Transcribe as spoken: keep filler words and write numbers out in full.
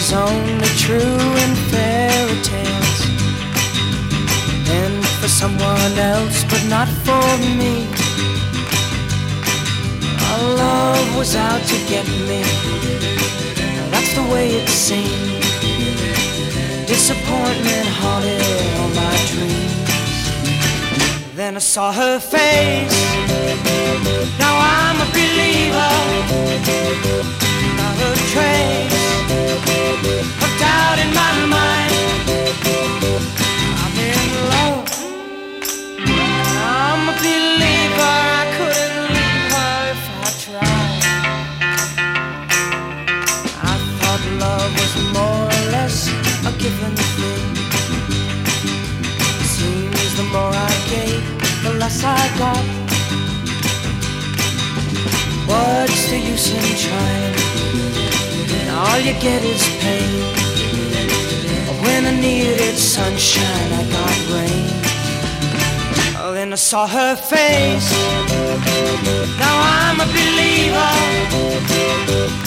was only true in fairy tales, and for someone else, but not for me. Our love was out to get me, that's the way it seemed. Disappointment haunted all my dreams. Then I saw her face, now I'm a believer. Not a trace of doubt in my mind. I'm in love, I'm a believer. I couldn't leave her if I tried. I thought love was more or less a given thing. Seems the more I gave, the less I got. What's the use in trying? All you get is pain. When I needed sunshine, I got rain. Oh, then I saw her face, now I'm a believer.